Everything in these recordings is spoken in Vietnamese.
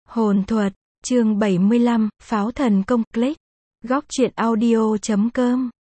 Hồn thuật, chương 75, Pháo thần công, click. Goctruyện audio.com.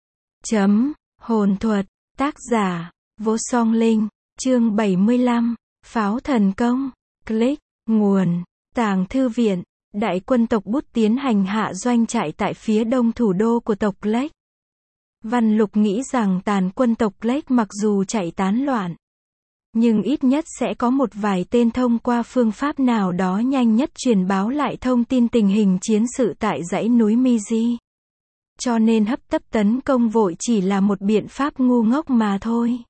Hồn thuật, tác giả, Vô Song Linh, chương 75, Pháo thần công, click. Nguồn, Tàng Thư Viện. Đại quân tộc Bút tiến hành hạ doanh trại tại phía đông thủ đô của tộc Lake. Văn Lục nghĩ rằng tàn quân tộc Lake mặc dù chạy tán loạn, nhưng ít nhất sẽ có một vài tên thông qua phương pháp nào đó nhanh nhất truyền báo lại thông tin tình hình chiến sự tại dãy núi Miji. Cho nên hấp tấp tấn công vội chỉ là một biện pháp ngu ngốc mà thôi.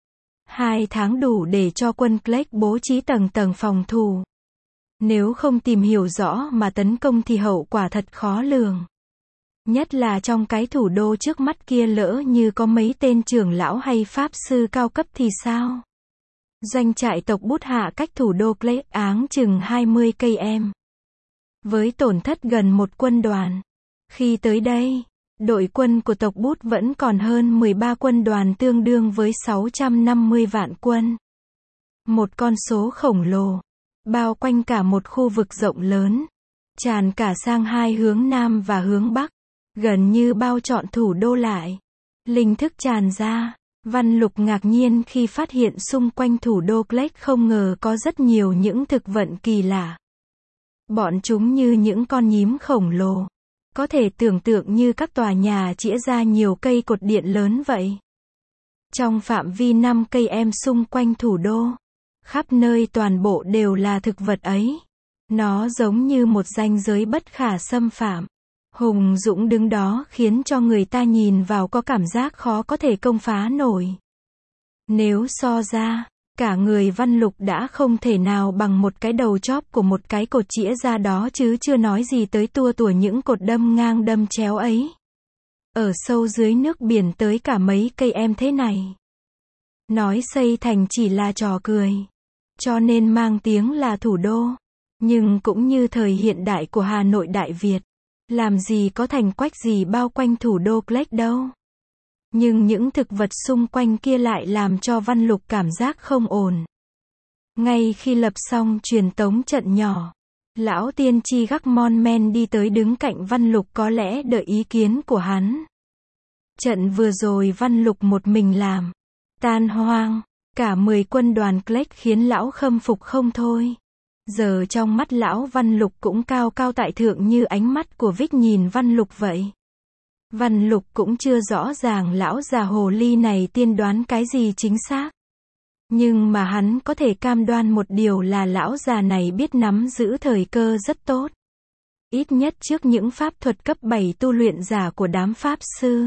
2 tháng đủ để cho quân Lake bố trí tầng tầng phòng thủ. Nếu không tìm hiểu rõ mà tấn công thì hậu quả thật khó lường. Nhất là trong cái thủ đô trước mắt kia, lỡ như có mấy tên trưởng lão hay pháp sư cao cấp thì sao? Doanh trại tộc Bút hạ cách thủ đô Lake áng chừng 20 km. Với tổn thất gần một quân đoàn. Khi tới đây, đội quân của tộc Bút vẫn còn hơn 13 quân đoàn, tương đương với 650 vạn quân. Một con số khổng lồ, bao quanh cả một khu vực rộng lớn, tràn cả sang hai hướng Nam và hướng Bắc, gần như bao trọn thủ đô lại. Linh thức tràn ra. Văn Lục ngạc nhiên khi phát hiện xung quanh thủ đô Lake không ngờ có rất nhiều những thực vật kỳ lạ. Bọn chúng như những con nhím khổng lồ, có thể tưởng tượng như các tòa nhà chĩa ra nhiều cây cột điện lớn vậy. Trong phạm vi 5 km xung quanh thủ đô, khắp nơi toàn bộ đều là thực vật ấy. Nó giống như một ranh giới bất khả xâm phạm, hùng dũng đứng đó khiến cho người ta nhìn vào có cảm giác khó có thể công phá nổi. Nếu so ra, cả người Văn Lục đã không thể nào bằng một cái đầu chóp của một cái cột chĩa ra đó, chứ chưa nói gì tới tua tủa những cột đâm ngang đâm chéo ấy. Ở sâu dưới nước biển tới cả mấy cây em thế này. Nói xây thành chỉ là trò cười, cho nên mang tiếng là thủ đô. Nhưng cũng như thời hiện đại của Hà Nội Đại Việt, làm gì có thành quách gì bao quanh thủ đô Lake đâu. Nhưng những thực vật xung quanh kia lại làm cho Văn Lục cảm giác không ổn. Ngay khi lập xong truyền tống trận nhỏ, lão tiên tri Gacmon Men đi tới đứng cạnh Văn Lục, có lẽ đợi ý kiến của hắn. Trận vừa rồi Văn Lục một mình làm tan hoang cả 10 quân đoàn Lake khiến lão khâm phục không thôi. Giờ trong mắt lão Văn Lục cũng cao cao tại thượng như ánh mắt của Vích nhìn Văn Lục vậy. Văn Lục cũng chưa rõ ràng lão già hồ ly này tiên đoán cái gì chính xác. Nhưng mà hắn có thể cam đoan một điều là lão già này biết nắm giữ thời cơ rất tốt. Ít nhất trước những pháp thuật cấp 7 tu luyện giả của đám pháp sư.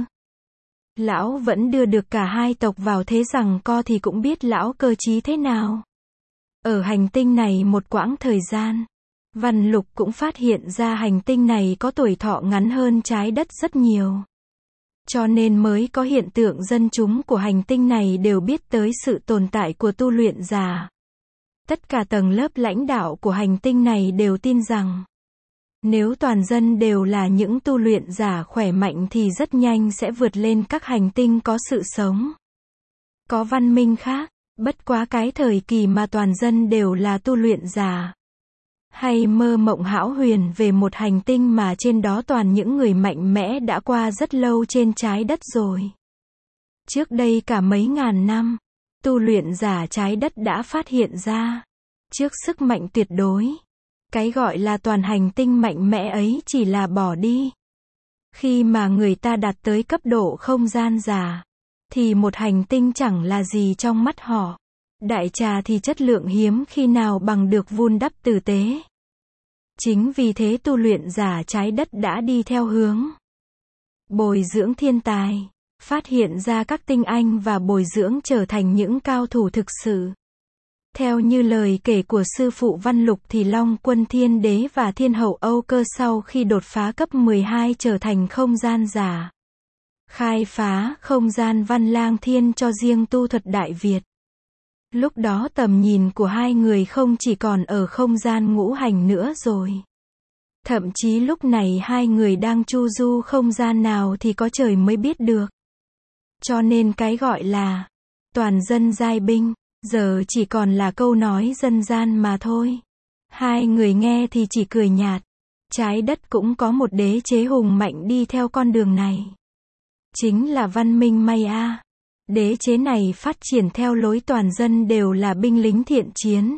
Lão vẫn đưa được cả hai tộc vào thế giằng co thì cũng biết lão cơ trí thế nào. Ở hành tinh này một quãng thời gian, Văn Lục cũng phát hiện ra hành tinh này có tuổi thọ ngắn hơn trái đất rất nhiều. Cho nên mới có hiện tượng dân chúng của hành tinh này đều biết tới sự tồn tại của tu luyện giả. Tất cả tầng lớp lãnh đạo của hành tinh này đều tin rằng, nếu toàn dân đều là những tu luyện giả khỏe mạnh thì rất nhanh sẽ vượt lên các hành tinh có sự sống, có văn minh khác. Bất quá cái thời kỳ mà toàn dân đều là tu luyện giả, hay mơ mộng hão huyền về một hành tinh mà trên đó toàn những người mạnh mẽ đã qua rất lâu trên trái đất rồi. Trước đây cả mấy ngàn năm, tu luyện giả trái đất đã phát hiện ra, trước sức mạnh tuyệt đối, cái gọi là toàn hành tinh mạnh mẽ ấy chỉ là bỏ đi. Khi mà người ta đạt tới cấp độ không gian giả, thì một hành tinh chẳng là gì trong mắt họ. Đại trà thì chất lượng hiếm khi nào bằng được vun đắp tử tế. Chính vì thế tu luyện giả trái đất đã đi theo hướng bồi dưỡng thiên tài, phát hiện ra các tinh anh và bồi dưỡng trở thành những cao thủ thực sự. Theo như lời kể của sư phụ Văn Lục thì Long Quân Thiên Đế và Thiên Hậu Âu Cơ sau khi đột phá cấp 12 trở thành không gian giả, khai phá không gian Văn Lang Thiên cho riêng tu thuật Đại Việt. Lúc đó tầm nhìn của hai người không chỉ còn ở không gian ngũ hành nữa rồi. Thậm chí lúc này hai người đang chu du không gian nào thì có trời mới biết được. Cho nên cái gọi là toàn dân giai binh, giờ chỉ còn là câu nói dân gian mà thôi. Hai người nghe thì chỉ cười nhạt. Trái đất cũng có một đế chế hùng mạnh đi theo con đường này. Chính là văn minh Maya. Đế chế này phát triển theo lối toàn dân đều là binh lính thiện chiến.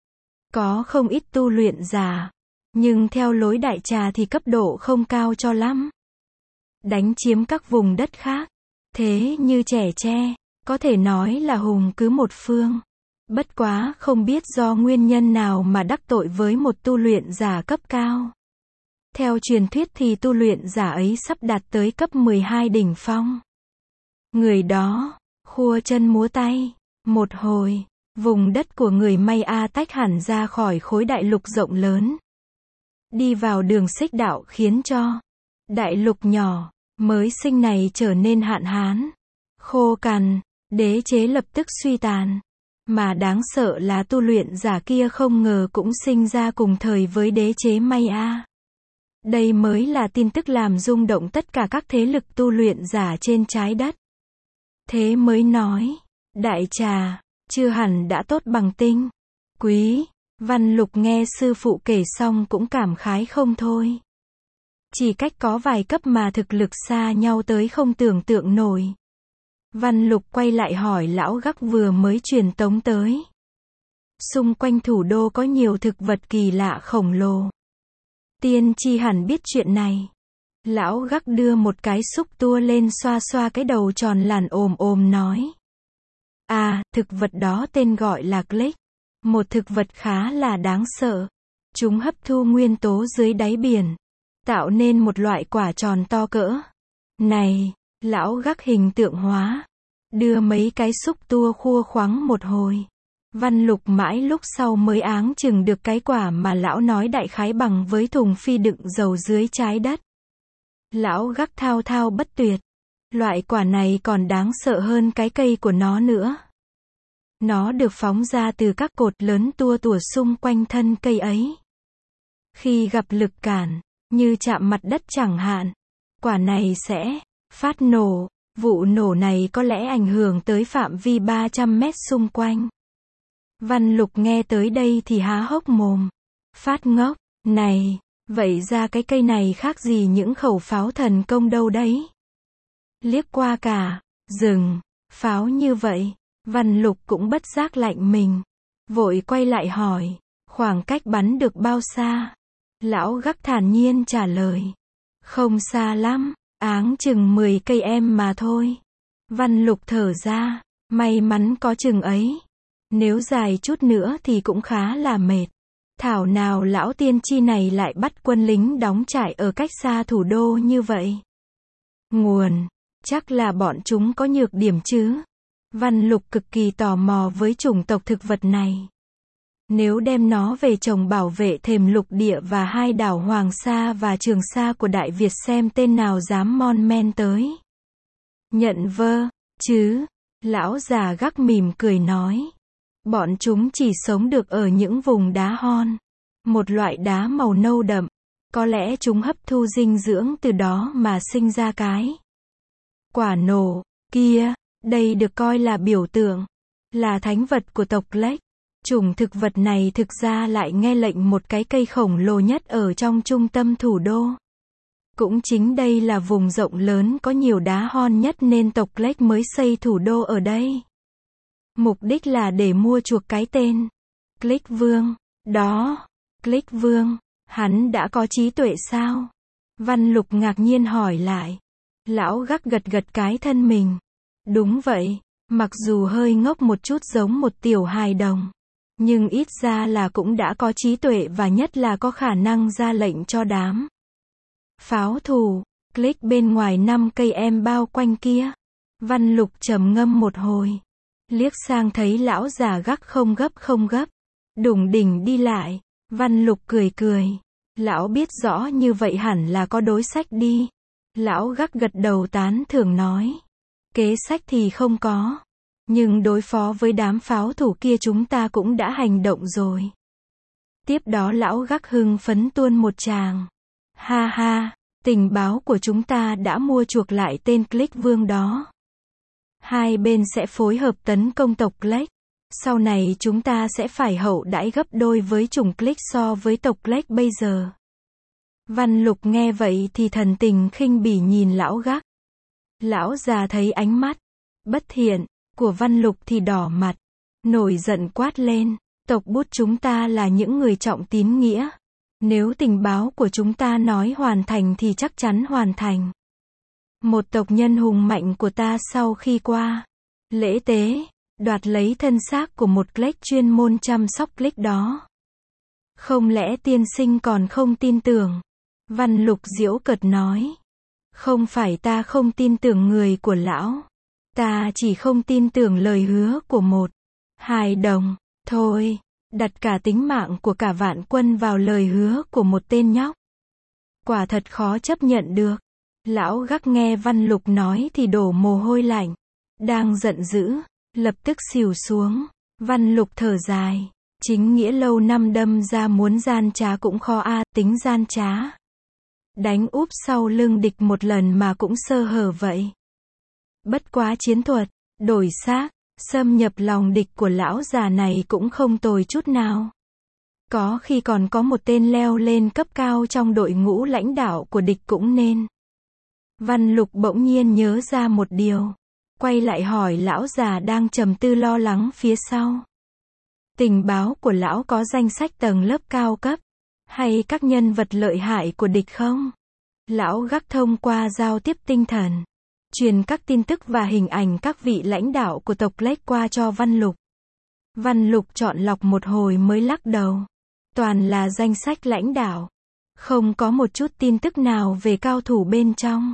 Có không ít tu luyện giả. Nhưng theo lối đại trà thì cấp độ không cao cho lắm. Đánh chiếm các vùng đất khác. Thế như trẻ tre, có thể nói là hùng cứ một phương. Bất quá không biết do nguyên nhân nào mà đắc tội với một tu luyện giả cấp cao. Theo truyền thuyết thì tu luyện giả ấy sắp đạt tới cấp 12 đỉnh phong. Người đó, khua chân múa tay. Một hồi, vùng đất của người Maya tách hẳn ra khỏi khối đại lục rộng lớn. Đi vào đường xích đạo khiến cho đại lục nhỏ, mới sinh này trở nên hạn hán, khô cằn, đế chế lập tức suy tàn. Mà đáng sợ là tu luyện giả kia không ngờ cũng sinh ra cùng thời với đế chế Maya. Đây mới là tin tức làm rung động tất cả các thế lực tu luyện giả trên trái đất. Thế mới nói, đại trà, chưa hẳn đã tốt bằng tinh. Quý, Văn Lục nghe sư phụ kể xong cũng cảm khái không thôi. Chỉ cách có vài cấp mà thực lực xa nhau tới không tưởng tượng nổi. Văn Lục quay lại hỏi lão Gắc vừa mới truyền tống tới. Xung quanh thủ đô có nhiều thực vật kỳ lạ khổng lồ. Tiên tri hẳn biết chuyện này. Lão Gắc đưa một cái xúc tua lên xoa xoa cái đầu tròn làn ồm nói. À, thực vật đó tên gọi là Click. Một thực vật khá là đáng sợ. Chúng hấp thu nguyên tố dưới đáy biển, tạo nên một loại quả tròn to cỡ. Này, lão Gắc hình tượng hóa. Đưa mấy cái xúc tua khua khoắng một hồi. Văn Lục mãi lúc sau mới áng chừng được cái quả mà lão nói đại khái bằng với thùng phi đựng dầu dưới trái đất. Lão Gắc thao thao bất tuyệt. Loại quả này còn đáng sợ hơn cái cây của nó nữa. Nó được phóng ra từ các cột lớn tua tủa xung quanh thân cây ấy. Khi gặp lực cản, như chạm mặt đất chẳng hạn, quả này sẽ phát nổ. Vụ nổ này có lẽ ảnh hưởng tới phạm vi 300 mét xung quanh. Văn Lục nghe tới đây thì há hốc mồm. Phát ngốc, này, vậy ra cái cây này khác gì những khẩu pháo thần công đâu đấy. Liếc qua cả rừng pháo như vậy, Văn Lục cũng bất giác lạnh mình. Vội quay lại hỏi, khoảng cách bắn được bao xa? Lão Gắc thản nhiên trả lời. Không xa lắm, áng chừng 10 cây em mà thôi. Văn Lục thở ra, may mắn có chừng ấy. Nếu dài chút nữa thì cũng khá là mệt. Thảo nào lão tiên tri này lại bắt quân lính đóng trại ở cách xa thủ đô như vậy. Nguồn, chắc là bọn chúng có nhược điểm chứ. Văn Lục cực kỳ tò mò với chủng tộc thực vật này. Nếu đem nó về trồng bảo vệ thềm lục địa và hai đảo Hoàng Sa và Trường Sa của Đại Việt xem tên nào dám mon men tới. Nhận vơ, chứ. Lão già Gắc mỉm cười nói. Bọn chúng chỉ sống được ở những vùng đá hon. Một loại đá màu nâu đậm. Có lẽ chúng hấp thu dinh dưỡng từ đó mà sinh ra cái quả nổ kia. Đây được coi là biểu tượng, là thánh vật của tộc Lech. Chủng thực vật này thực ra lại nghe lệnh một cái cây khổng lồ nhất ở trong trung tâm thủ đô. Cũng chính đây là vùng rộng lớn có nhiều đá hon nhất nên tộc Lech mới xây thủ đô ở đây. Mục đích là để mua chuộc cái tên Click Vương. Đó, Click Vương, hắn đã có trí tuệ sao? Văn Lục ngạc nhiên hỏi lại. Lão Gắc gật gật cái thân mình. Đúng vậy, mặc dù hơi ngốc một chút giống một tiểu hài đồng. Nhưng ít ra là cũng đã có trí tuệ và nhất là có khả năng ra lệnh cho đám pháo thủ, Click bên ngoài 5 cây em bao quanh kia. Văn Lục trầm ngâm một hồi. Liếc sang thấy lão già Gắc không gấp. Đủng đỉnh đi lại. Văn Lục cười cười. Lão biết rõ như vậy hẳn là có đối sách đi. Lão Gắc gật đầu tán thưởng nói. Kế sách thì không có. Nhưng đối phó với đám pháo thủ kia chúng ta cũng đã hành động rồi. Tiếp đó lão Gắc hưng phấn tuôn một tràng. Ha ha, tình báo của chúng ta đã mua chuộc lại tên Click Vương đó. Hai bên sẽ phối hợp tấn công tộc Lech. Sau này chúng ta sẽ phải hậu đãi gấp đôi với chủng Click so với tộc Click bây giờ. Văn Lục nghe vậy thì thần tình khinh bỉ nhìn lão Gắc. Lão già thấy ánh mắt bất thiện của Văn Lục thì đỏ mặt, nổi giận quát lên, tộc Bút chúng ta là những người trọng tín nghĩa. Nếu tình báo của chúng ta nói hoàn thành thì chắc chắn hoàn thành. Một tộc nhân hùng mạnh của ta sau khi qua lễ tế, đoạt lấy thân xác của một Click chuyên môn chăm sóc Click đó. Không lẽ tiên sinh còn không tin tưởng? Văn Lục giễu cợt nói. Không phải ta không tin tưởng người của lão. Ta chỉ không tin tưởng lời hứa của một hài đồng, thôi. Đặt cả tính mạng của cả vạn quân vào lời hứa của một tên nhóc. Quả thật khó chấp nhận được. Lão Gắc nghe Văn Lục nói thì đổ mồ hôi lạnh. Đang giận dữ, lập tức xỉu xuống. Văn Lục thở dài. Chính nghĩa lâu năm đâm ra muốn gian trá cũng khó tính gian trá. Đánh úp sau lưng địch một lần mà cũng sơ hở vậy. Bất quá chiến thuật, đổi xác, xâm nhập lòng địch của lão già này cũng không tồi chút nào. Có khi còn có một tên leo lên cấp cao trong đội ngũ lãnh đạo của địch cũng nên. Văn Lục bỗng nhiên nhớ ra một điều. Quay lại hỏi lão già đang trầm tư lo lắng phía sau. Tình báo của lão có danh sách tầng lớp cao cấp, hay các nhân vật lợi hại của địch không? Lão Gắc thông qua giao tiếp tinh thần, truyền các tin tức và hình ảnh các vị lãnh đạo của tộc Lách qua cho Văn Lục. Văn Lục chọn lọc một hồi mới lắc đầu. Toàn là danh sách lãnh đạo. Không có một chút tin tức nào về cao thủ bên trong.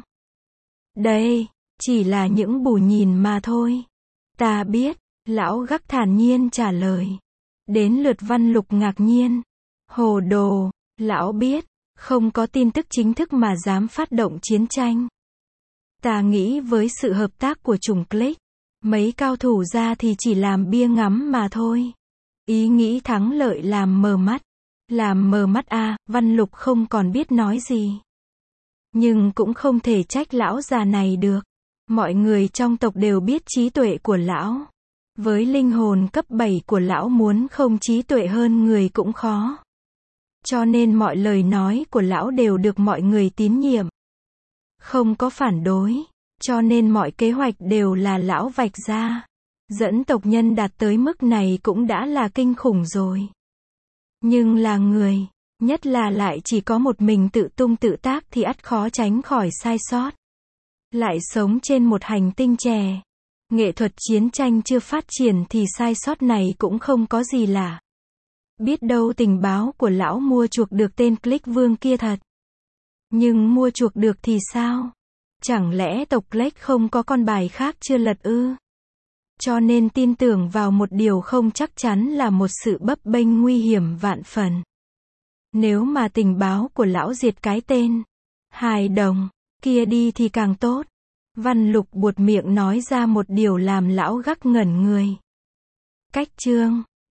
Đây, chỉ là những bù nhìn mà thôi. Ta biết, lão Gắc thản nhiên trả lời. Đến lượt Văn Lục ngạc nhiên. Hồ đồ, lão biết, không có tin tức chính thức mà dám phát động chiến tranh. Ta nghĩ với sự hợp tác của chủng Click, mấy cao thủ ra thì chỉ làm bia ngắm mà thôi. Ý nghĩ thắng lợi làm mờ mắt. Làm mờ mắt Văn Lục không còn biết nói gì. Nhưng cũng không thể trách lão già này được. Mọi người trong tộc đều biết trí tuệ của lão. Với linh hồn cấp 7 của lão muốn không trí tuệ hơn người cũng khó. Cho nên mọi lời nói của lão đều được mọi người tín nhiệm. Không có phản đối. Cho nên mọi kế hoạch đều là lão vạch ra. Dẫn tộc nhân đạt tới mức này cũng đã là kinh khủng rồi. Nhưng là người, nhất là lại chỉ có một mình tự tung tự tác thì ắt khó tránh khỏi sai sót. Lại sống trên một hành tinh trẻ. Nghệ thuật chiến tranh chưa phát triển thì sai sót này cũng không có gì lạ. Biết đâu tình báo của lão mua chuộc được tên Click Vương kia thật. Nhưng mua chuộc được thì sao? Chẳng lẽ tộc Click không có con bài khác chưa lật ư? Cho nên tin tưởng vào một điều không chắc chắn là một sự bấp bênh nguy hiểm vạn phần. Nếu mà tình báo của lão diệt cái tên hài đồng kia đi thì càng tốt. Văn Lục buột miệng nói ra một điều làm lão Gắc ngẩn người. Cách chương